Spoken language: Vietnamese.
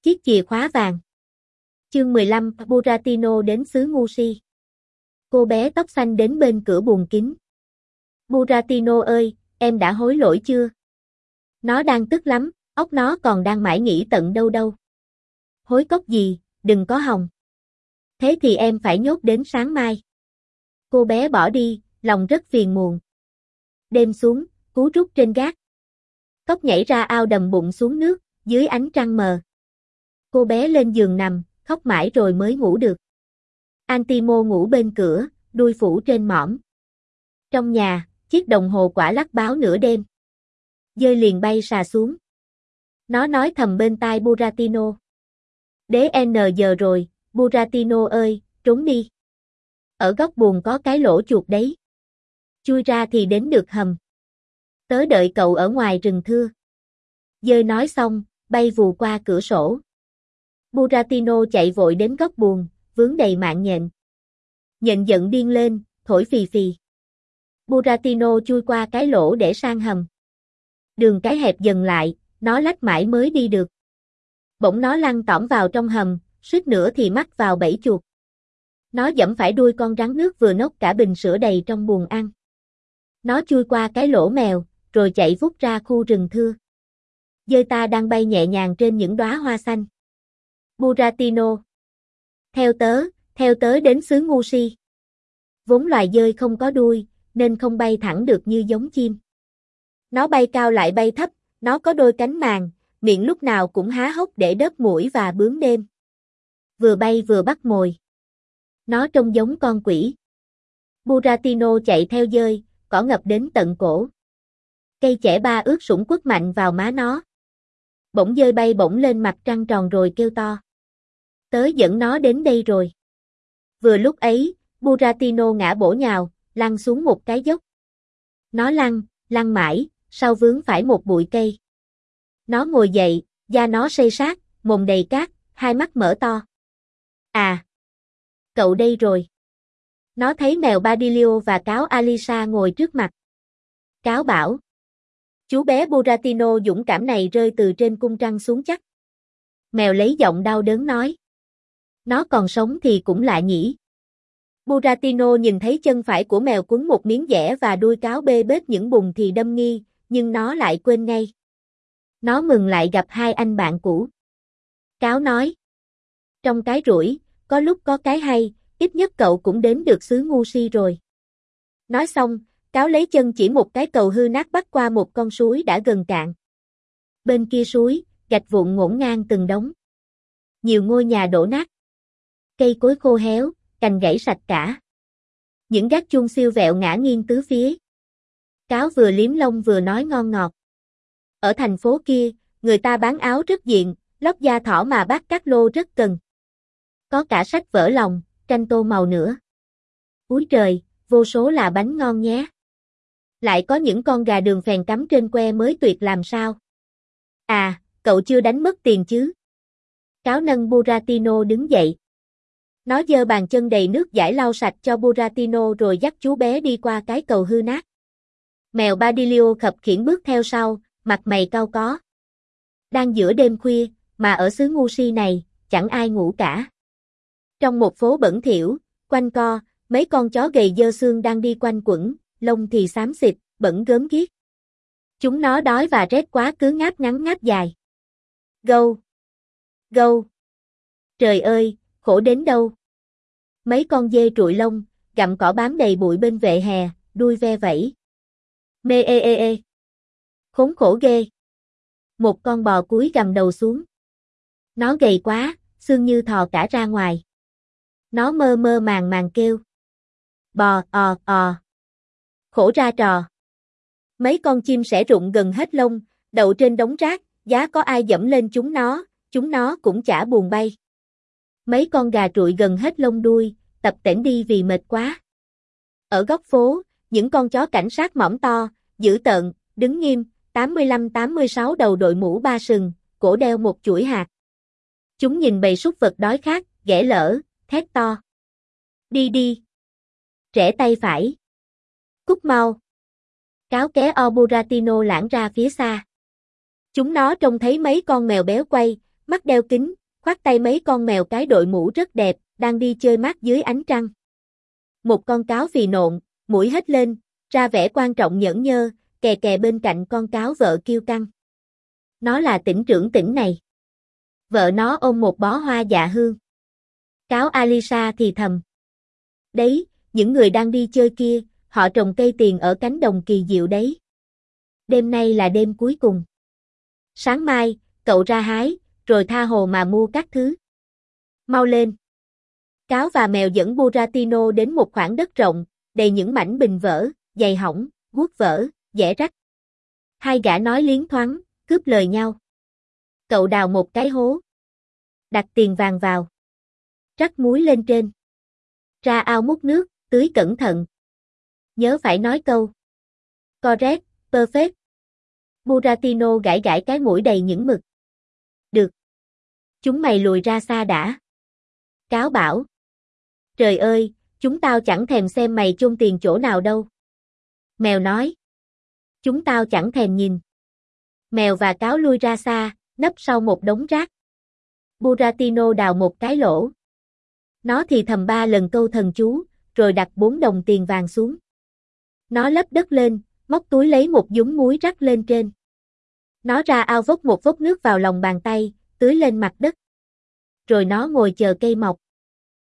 Chiếc chìa khóa vàng. Chương 15, Buratino đến xứ ngu si. Cô bé tóc xanh đến bên cửa buồng kính. Buratino ơi, em đã hối lỗi chưa? Nó đang tức lắm, óc nó còn đang mải nghĩ tận đâu đâu. Hối cốc gì, đừng có hòng. Thế thì em phải nhốt đến sáng mai. Cô bé bỏ đi, lòng rất phiền muộn. Đêm xuống, cú rút trên gác. Cốc nhảy ra ao đầm bụng xuống nước, dưới ánh trăng mờ. Cô bé lên giường nằm, khóc mãi rồi mới ngủ được. Antimo ngủ bên cửa, đuôi phủ trên mỏm. Trong nhà, chiếc đồng hồ quả lắc báo nửa đêm. Dơi liền bay xà xuống. Nó nói thầm bên tai Buratino. Đế N giờ rồi, Buratino ơi, trốn đi. Ở góc buồng có cái lỗ chuột đấy. Chui ra thì đến được hầm. Tớ đợi cậu ở ngoài rừng thưa. Dơi nói xong, bay vù qua cửa sổ. Buratino chạy vội đến góc buồng, vướng đầy mạng nhện. Nhện giận điên lên, thổi phì phì. Buratino chui qua cái lỗ để sang hầm. Đường cái hẹp dần lại, nó lách mãi mới đi được. Bỗng nó lăn tỏm vào trong hầm, suýt nữa thì mắc vào bẫy chuột. Nó giẫm phải đuôi con rắn nước vừa nốc cả bình sữa đầy trong buồng ăn. Nó chui qua cái lỗ mèo, rồi chạy vút ra khu rừng thưa. Dơi ta đang bay nhẹ nhàng trên những đóa hoa xanh. Buratino. Theo tớ đến xứ ngu si. Vốn loài dơi không có đuôi, nên không bay thẳng được như giống chim. Nó bay cao lại bay thấp, nó có đôi cánh màng, miệng lúc nào cũng há hốc để đớp muỗi và bướm đêm. Vừa bay vừa bắt mồi. Nó trông giống con quỷ. Buratino chạy theo dơi, cỏ ngập đến tận cổ. Cây chẻ ba ướt sũng quất mạnh vào má nó. Bỗng dơi bay bổng lên mặt trăng tròn rồi kêu to. Tớ dẫn nó đến đây rồi. Vừa lúc ấy, Buratino ngã bổ nhào, lăn xuống một cái dốc. Nó lăn mãi, sau vướng phải một bụi cây. Nó ngồi dậy, da nó xây sát, mồm đầy cát, hai mắt mở to. À! Cậu đây rồi. Nó thấy mèo Badilio và cáo Alisa ngồi trước mặt. Cáo bảo. Chú bé Buratino dũng cảm này rơi từ trên cung trăng xuống chắc. Mèo lấy giọng đau đớn nói. Nó còn sống thì cũng lạ nhỉ. Buratino nhìn thấy chân phải của mèo quấn một miếng dẻ và đuôi cáo bê bết những bùn thì đâm nghi, nhưng nó lại quên ngay. Nó mừng lại gặp hai anh bạn cũ. Cáo nói. Trong cái rủi, có lúc có cái hay, ít nhất cậu cũng đến được xứ ngu si rồi. Nói xong, cáo lấy chân chỉ một cái cầu hư nát bắc qua một con suối đã gần cạn. Bên kia suối, gạch vụn ngổn ngang từng đống. Nhiều ngôi nhà đổ nát. Cây cối khô héo, cành gãy sạch cả. Những gác chuông siêu vẹo ngã nghiêng tứ phía. Cáo vừa liếm lông vừa nói ngon ngọt. Ở thành phố kia, người ta bán áo rất diện, lót da thỏ mà bác Cát Lô rất cần. Có cả sách vở lòng, tranh tô màu nữa. Úi trời, vô số là bánh ngon nhé. Lại có những con gà đường phèn cắm trên que mới tuyệt làm sao. À, cậu chưa đánh mất tiền chứ? Cáo nâng Buratino đứng dậy. Nó giơ bàn chân đầy nước giải lau sạch cho Buratino rồi dắt chú bé đi qua cái cầu hư nát. Mèo Badilio khập khiễng bước theo sau, mặt mày cau có. Đang giữa đêm khuya, mà ở xứ ngu si này, chẳng ai ngủ cả. Trong một phố bẩn thỉu, quanh co, mấy con chó gầy dơ xương đang đi quanh quẩn, lông thì xám xịt, bẩn gớm ghiếc. Chúng nó đói và rét quá cứ ngáp ngắn ngáp dài. Gâu! Gâu! Trời ơi, khổ đến đâu! Mấy con dê trụi lông, gặm cỏ bám đầy bụi bên vệ hè, đuôi ve vẫy. Mê ê ê ê! Khốn khổ ghê! Một con bò cúi gằm đầu xuống. Nó gầy quá, xương như thò cả ra ngoài. Nó mơ mơ màng màng kêu. Bò, ò. Khổ ra trò. Mấy con chim sẻ rụng gần hết lông, đậu trên đống rác, giá có ai dẫm lên chúng nó cũng chả buồn bay. Mấy con gà trụi gần hết lông đuôi, tập tễnh đi vì mệt quá. Ở góc phố, những con chó cảnh sát mõm to, dữ tợn, đứng nghiêm, 85-86 đầu đội mũ ba sừng, cổ đeo một chuỗi hạt. Chúng nhìn bầy súc vật đói khát, ghẻ lở, thét to. Đi. Rẽ tay phải. Cút mau. Cáo ké Buratino lãng ra phía xa. Chúng nó trông thấy mấy con mèo béo quay, mắt đeo kính, khoác tay mấy con mèo cái đội mũ rất đẹp, đang đi chơi mát dưới ánh trăng. Một con cáo phì nộn, mũi hết lên, ra vẻ quan trọng nhởn nhơ, kè kè bên cạnh con cáo vợ kiêu căng. Nó là tỉnh trưởng tỉnh này. Vợ nó ôm một bó hoa dạ hương. Cáo Alisa thì thầm. Đấy, những người đang đi chơi kia, họ trồng cây tiền ở cánh đồng kỳ diệu đấy. Đêm nay là đêm cuối cùng. Sáng mai, cậu ra hái, rồi tha hồ mà mua các thứ. Mau lên. Cáo và mèo dẫn Buratino đến một khoảng đất rộng, đầy những mảnh bình vỡ, giày hỏng, guốc vỡ, dẻ rách. Hai gã nói liến thoáng, cướp lời nhau. Cậu đào một cái hố. Đặt tiền vàng vào. Rắc muối lên trên. Ra ao múc nước, tưới cẩn thận. Nhớ phải nói câu. Correct, perfect. Buratino gãi gãi cái mũi đầy những mực. Được. Chúng mày lùi ra xa đã. Cáo bảo. Trời ơi, chúng tao chẳng thèm xem mày chôn tiền chỗ nào đâu. Mèo nói. Chúng tao chẳng thèm nhìn. Mèo và cáo lui ra xa, nấp sau một đống rác. Buratino đào một cái lỗ. Nó thì thầm 3 lần câu thần chú, rồi đặt 4 đồng tiền vàng xuống. Nó lấp đất lên, móc túi lấy một dúng muối rắc lên trên. Nó ra ao vốc một vốc nước vào lòng bàn tay, tưới lên mặt đất. Rồi nó ngồi chờ cây mọc.